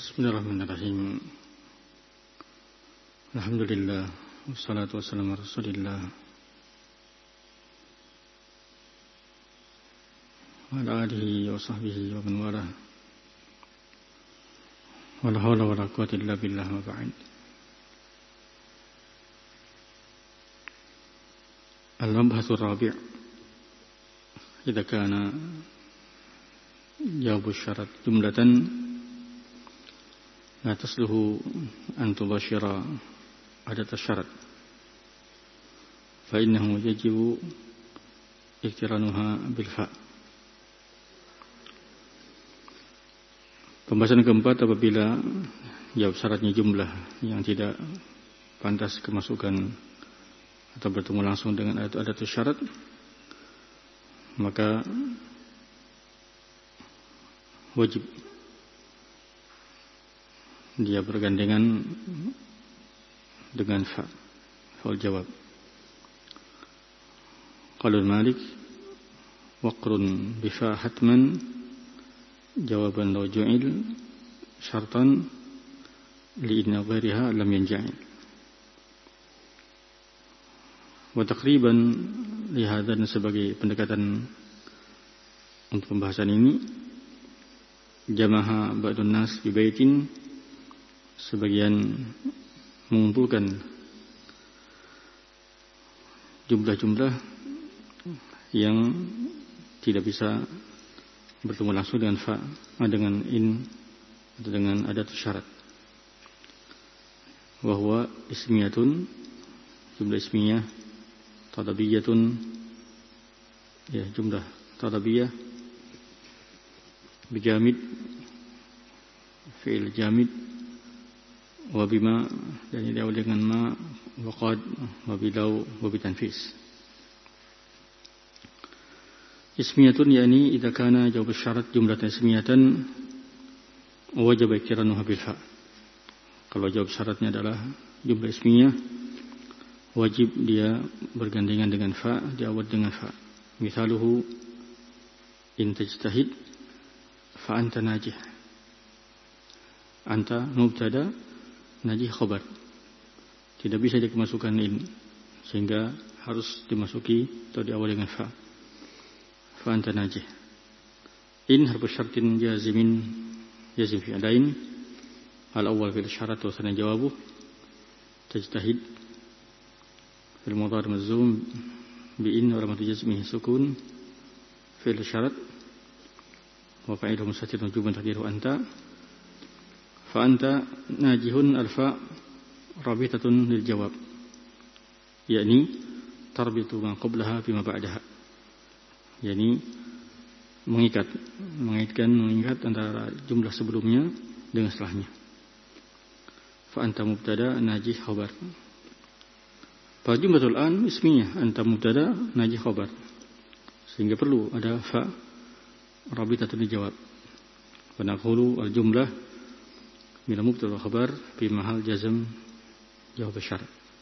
Bismillahirrahmanirrahim. Alhamdulillah wassalatu wassalamu ala Rasulillah wa ala alihi wa sahbihi wa man walah. Wa la hawla wa la quwwata illa billah wa ba'd. Al-mabhasu ar-rabi' idza kana jawabu syarat jumlatan لا تصلح أن تباشر عدد الشرط فإنه يجب اقترانها بالفاء. Pembahasan keempat, apabila jawab syaratnya jumlah yang tidak pantas kemasukan atau bertemu langsung dengan adat syarat, maka wajib dia bergandengan dengan fa'ul jawab. Qaul Malik waqrun bifa hatman jawaban law ju'il syartan li inna ghairiha lam yanja'il. Wa taqriban li hadan, sebagai pendekatan untuk pembahasan ini, jamaha ba'dun nas bi baitin, sebagian mengumpulkan jumlah-jumlah yang tidak bisa bertemu langsung dengan fa, dengan in atau dengan adat syarat. Wa huwa ismiyatun, jumlah ismiyah, tadabiyatun, ya jumlah tadabiyah, bijamid, fi'il jamid, wabima, dan diawali dengan ma, waqad, wabilau, wabitanfis. Ismiyatun yakni idza kana jawab syarat jumlatan ismiyatan wajib iqtiranuha bil fa. Kalau jawab syaratnya adalah jumlah ismiyah, wajib dia bergandengan dengan fa, diawali dengan fa. Misaluhu in tajtahid fa anta najih. Anta mubtada, najih khabar. Tidak bisa dimasukkan in, sehingga harus dimasuki atau diawali dengan fa. Fa anta najih. In harfu syartin jazimin, jazim fi'lain. Al-awwal fil syarat wa tsani jawabuh. Tajtahid fil mudhari mazmum bi in wa ramatu jazmihi sukun fil syarat wa fa'iluhu mustatirun wujuban taqdiruhu anta. Fa anta najihun alfa rabitatun lil jawab, yakni tarbitu ma qablaha bima ba'daha, yakni mengikat antara jumlah sebelumnya dengan setelahnya. Fa anta mubtada najih khabar. Fa jumlatul an ismiyah, anta mubtada najih khabar, sehingga perlu ada fa rabitatun lil jawab. Wa naqulu al jumlah bila mubtada khabar fi mahal jazm jawab syarat.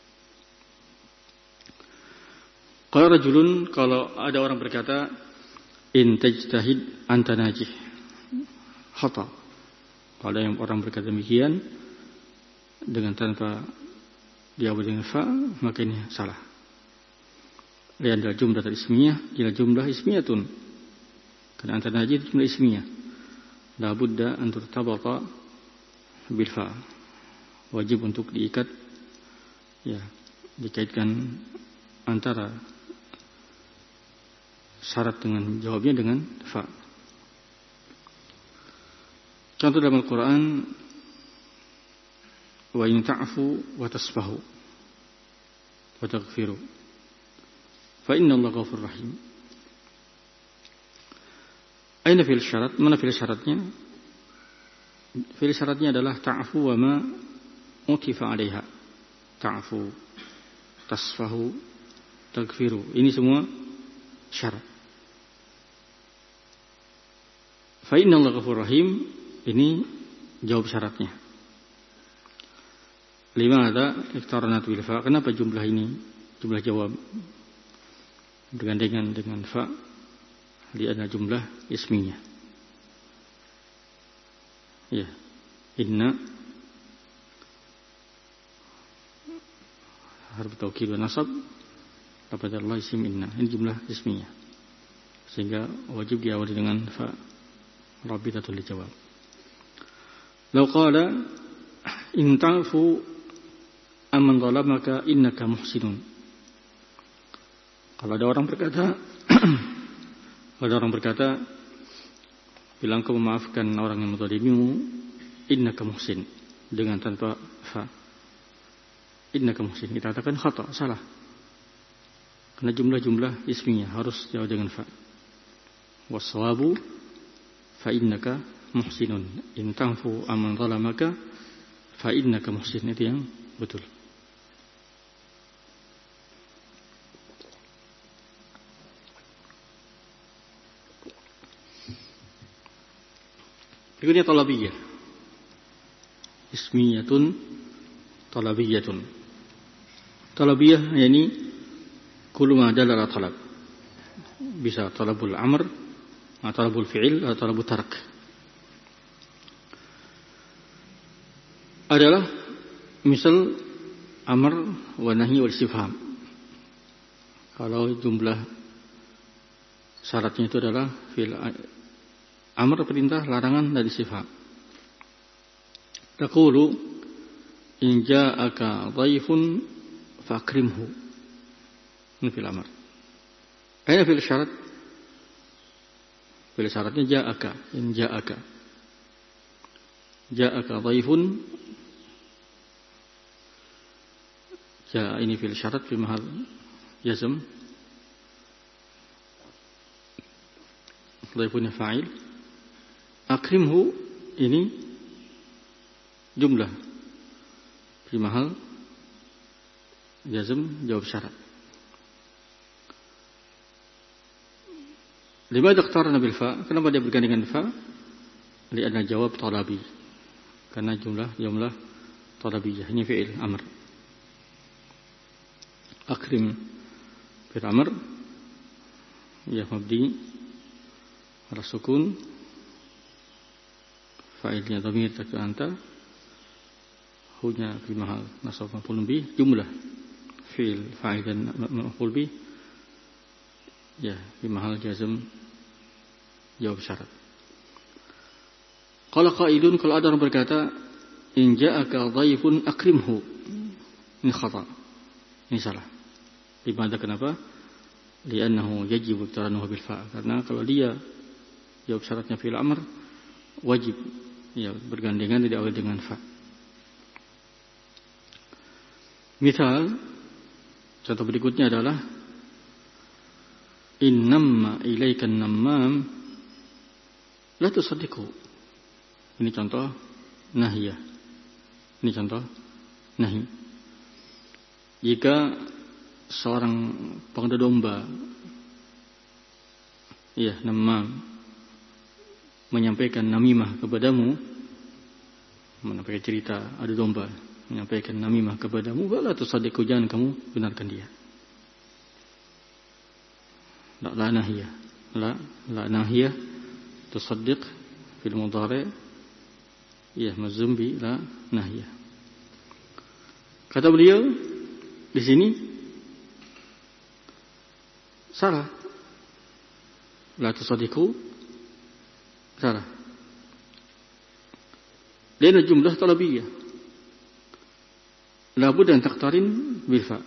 Qala rajulun, kalau ada orang berkata in tajtahid anta najih, khata. Kalau ada orang berkata demikian dengan tanpa diawali dengan fa, maka ini salah. Lian adalah jumlah ismiyah, ila jumlah ismiyatun. Karena anta najih jumlah ismiyah. La budda an turtabata bil fa, wajib untuk diikat, ya, dikaitkan antara syarat dengan jawabnya dengan fa. Contoh dalam Al-Quran, wa in ta'fu wa tasfahu wa taghfiru fa inna Allah ghafurur rahim. Aina fil syarat? Mana fil syaratnya? Fi'il syaratnya adalah ta'fu wa ma utifa 'alaiha. Ta'fu, tasfahu, taghfiru. Ini semua syarat. Fa innallaha ghafurur rahim, ini jawab syaratnya. Limadza iqtaranat bil fa? Kenapa jumlah ini, jumlah jawab bergandengan dengan fa? Li'anna jumlah ismiyah. Ya, inna harf taukid wa nasab lafaz Allah isim inna, ini jumlah ismiyah, sehingga wajib diawali dengan fa rabitatul lijawab. Law qala in ta'fu amman zalamaka innaka muhsinun. Kalau ada orang berkata bilang kau memaafkan orang yang menzalimimu, innaka muhsin, dengan tanpa fa. Innaka muhsin, kita katakan khata, salah. Karena jumlah-jumlah ismiyah harus jawab dengan fa. Wassawabu fa innaka muhsinun. In ta'fu amman zalamaka fa innaka muhsin, itu yang betul. Berikutnya talabiyah. Ismiyatun talabiyatun. Talabiyah yakni kullu ma dalla ala talab. Bisa talabul amr, atau talabul fi'il, atau talabul tark. Adalah misal amr wa nahi wal istifham. Kalau jumlah syaratnya itu adalah fi'il amr, perintah, larangan, dan istifham. Taqulu in ja'aka dhaifun fakrimhu. Ini fil amr. Aina fil syarat? Fil syaratnya ja'aka, in ja'aka. Ja'aka dhaifun. Ja'a ini fil syarat fi mahal jazm. Dhaifunnya fa'il. Akrimhu ini jumlah fi mahal jazm jawab syarat. Limadha ikhtarna bil fa? Kenapa dia bergandengan fa? Li'anna jawab talabi. Karena jumlah talabiyah, ini fi'il amr. Akrim fi'il amr ya mabni ala sukun, fa'ilnya dhamir takut anta, hunya fi mahal nasab maf'ul bih, jumlah fi'il fa'il dan maf'ul bih ya fi mahal jazm jawab syarat. Qala qailun, kalau ada orang berkata in ja'aka dhaifun akrimhu, ini khata, ini salah. Limadha, kenapa? Li'annahu yajibu iqtiranuhu bil fa', karena kalau dia jawab syaratnya fi'il amr wajib ya bergandengan tidak awal dengan fa. Misal contoh berikutnya adalah innamma ilaikan nammam la tusaddiqu. Ini contoh nahiyah. Ini contoh nahi. Jika seorang pengganda domba, ya nammam, menyampaikan namimah kepadamu, menyampaikan cerita adu domba, menyampaikan namimah kepadamu, la tusaddiqu, jangan kamu benarkan dia. La nahiyah. La nahiyah tusaddiq fil mudhari' ya mazmum bi la nahiyah. Kata beliau di sini salah. La tusaddiqu salah. Lian jumlah talabiyah. La budda an taqtarin bil fa.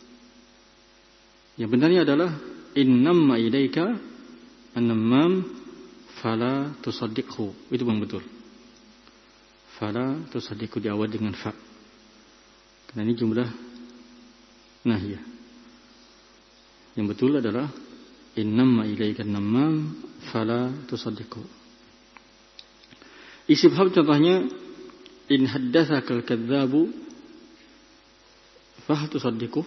Yang benarnya adalah innamma ilaika an-nammam fala tusaddiqhu. Itu yang betul. Fala tusaddiqhu diawal dengan fa. Karena ini jumlah nahiyah. Yang betul adalah innamma ilaika an-nammam fala tusaddiqhu. Istifham contohnya in haddatsaka al-kadzdzabu fa tusaddiqhu.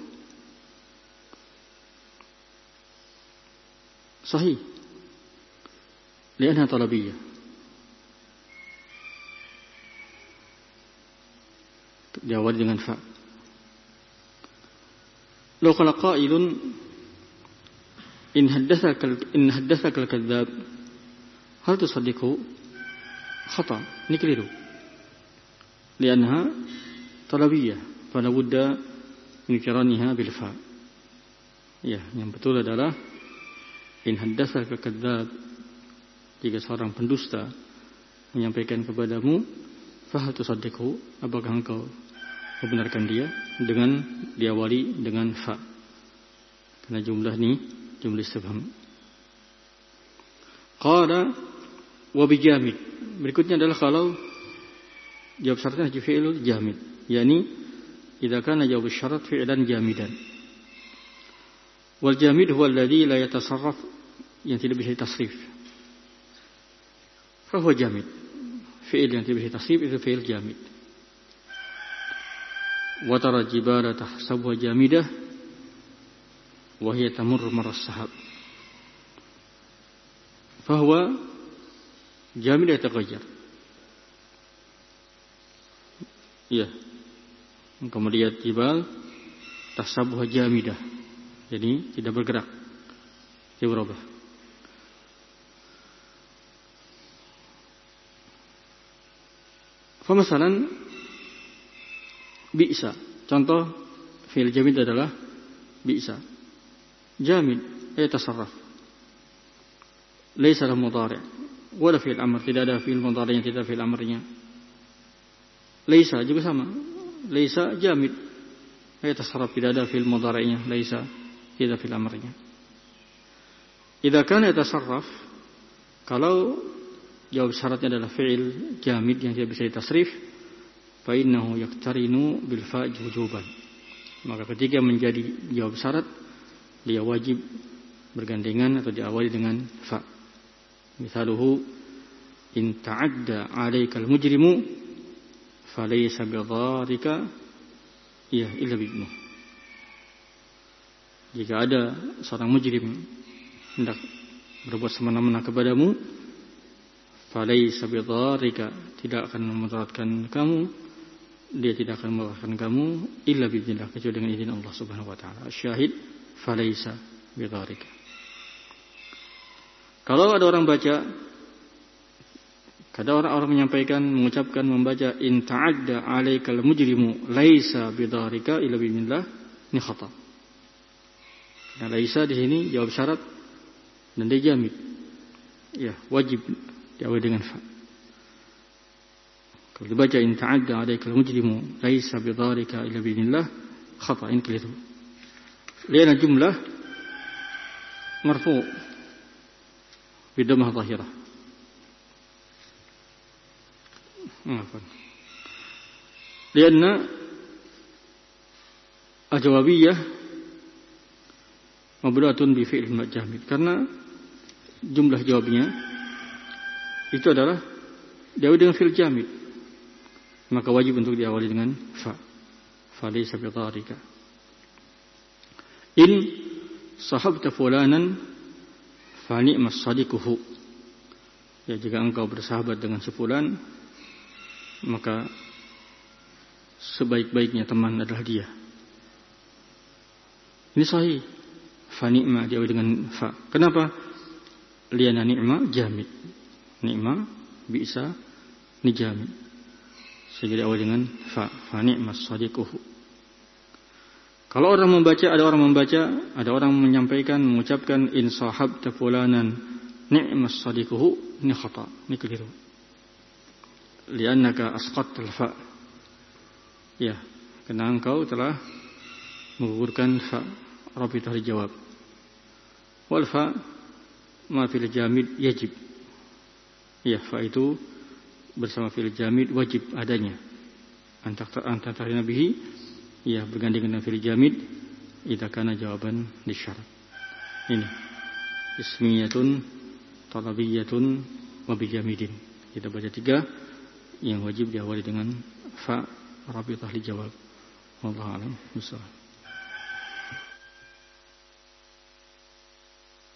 Sahih. Lianha talabiyah. Diawali dengan fa. Law qala qailun in haddatsaka al-kadzdzab hal tusaddiqhu? Khata. Ini keliru. li'annaha talabiyah fala budda min qiraniha bil fa. Ya, yang betul adalah in haddatsaka kadzdzab, jika seorang pendusta menyampaikan kepadamu, fa hal tusaddiqhu, apakah engkau membenarkan dia, dengan diawali dengan fa. Karena jumlah ini jumlah istifham. Qala wa bi jamid. Berikutnya adalah kalau jawab syaratnya fi'il jamid, yakni idza kana jawab syarat fi'lan jamidan. Wal jamid huwa alladhi la yatasarraf, yang tidak bisa ditasrif. Fa huwa jamid. Fi'il yang tidak bisa ditasrif itu fi'il jamid. Wa tara jibala tahsabuha jamidah wa hiya tamurru marra as-sahab. Fa huwa jamid yataghayyar. Iya. Engkau melihat jibal tahsabuha jamidah, jadi tidak bergerak, tidak berubah. Famasalan bi'sa, contoh fi'il jamid adalah bi'sa. Jamid yatasarraf, laysa lahu mudhari' wala fi'il amr, tidak ada fi'il mudhari'nya, tidak fi'il amrnya. Laysa juga sama, laysa jamid yatasarraf, tidak ada fi'il mudhari'nya, laysa tidak fi'il amrnya. Idza kana yatasarraf, kalau jawab syaratnya adalah fi'il jamid yang tidak bisa ditasrif, fa innahu yaqtarinu bil fa' wujuban. Maka ketika menjadi jawab syarat, dia wajib bergandengan atau diawali dengan fa. Misaluhu in ta'adda 'alaikal mujrimu falaysa bidharika ya illa bi'mu. Jika ada seorang mujrim hendak berbuat semena-mena kepadamu, falaysa bidharika, tidak akan memudaratkan kamu, dia tidak akan memudaratkan kamu illa bi'idznillah, kecuali dengan izin Allah Subhanahu wa taala. Syahid falaysa bidharika. Kalau ada orang baca, kada orang menyampaikan, mengucapkan, membaca in ta'adda 'alaikal mujrimu laisa bidharika illa bi'idznillah, ini khata. Nah, laisa di sini jawab syarat dan dia jamid. Ya, wajib diawali dengan fa. Kalau dibaca in ta'adda 'alaikal mujrimu laisa bidharika illa bi'idznillah, khata, ini keliru. Lihat jumlah marfu' bidammah zahirah. Lianna al-jawabiyah mabdu'atun bi fi'il jamid, karena jumlah jawabnya itu adalah diawali dengan fi'il jamid, maka wajib untuk diawali dengan fa. Falaysa bidharika. In sahabta fulanan fa ni'mas sadiquhu. Ya, jika engkau bersahabat dengan sefulan, maka sebaik-baiknya teman adalah dia. Ini sahih. Fa ni'ma diawali dengan fa. Kenapa? Liana ni'ma jamid. Ni'ma bi'sa ni jamid. Sehingga diawali dengan fa. Fa ni'mas sadiquhu. Kalau orang membaca, ada orang menyampaikan, mengucapkan in sahabta fulanan ni'mas sadiquhu, ini khata, ini keliru. Li'annaka asqatta al-fa. Ya, karena engkau telah menggugurkan fa, rabithah dijawab. Wal fa ma fil jamid yajib. Ya, fa itu bersama fil jamid wajib adanya. Antara nabihi, ya, bergandengan dengan fi'il jamid idza kana jawaban lisyarat. Ini ismiyatun talabiyatun wa bijamidin. Kita baca 3 yang wajib diawali dengan fa rabithah li jawab. Wallahu a'lam bishawab.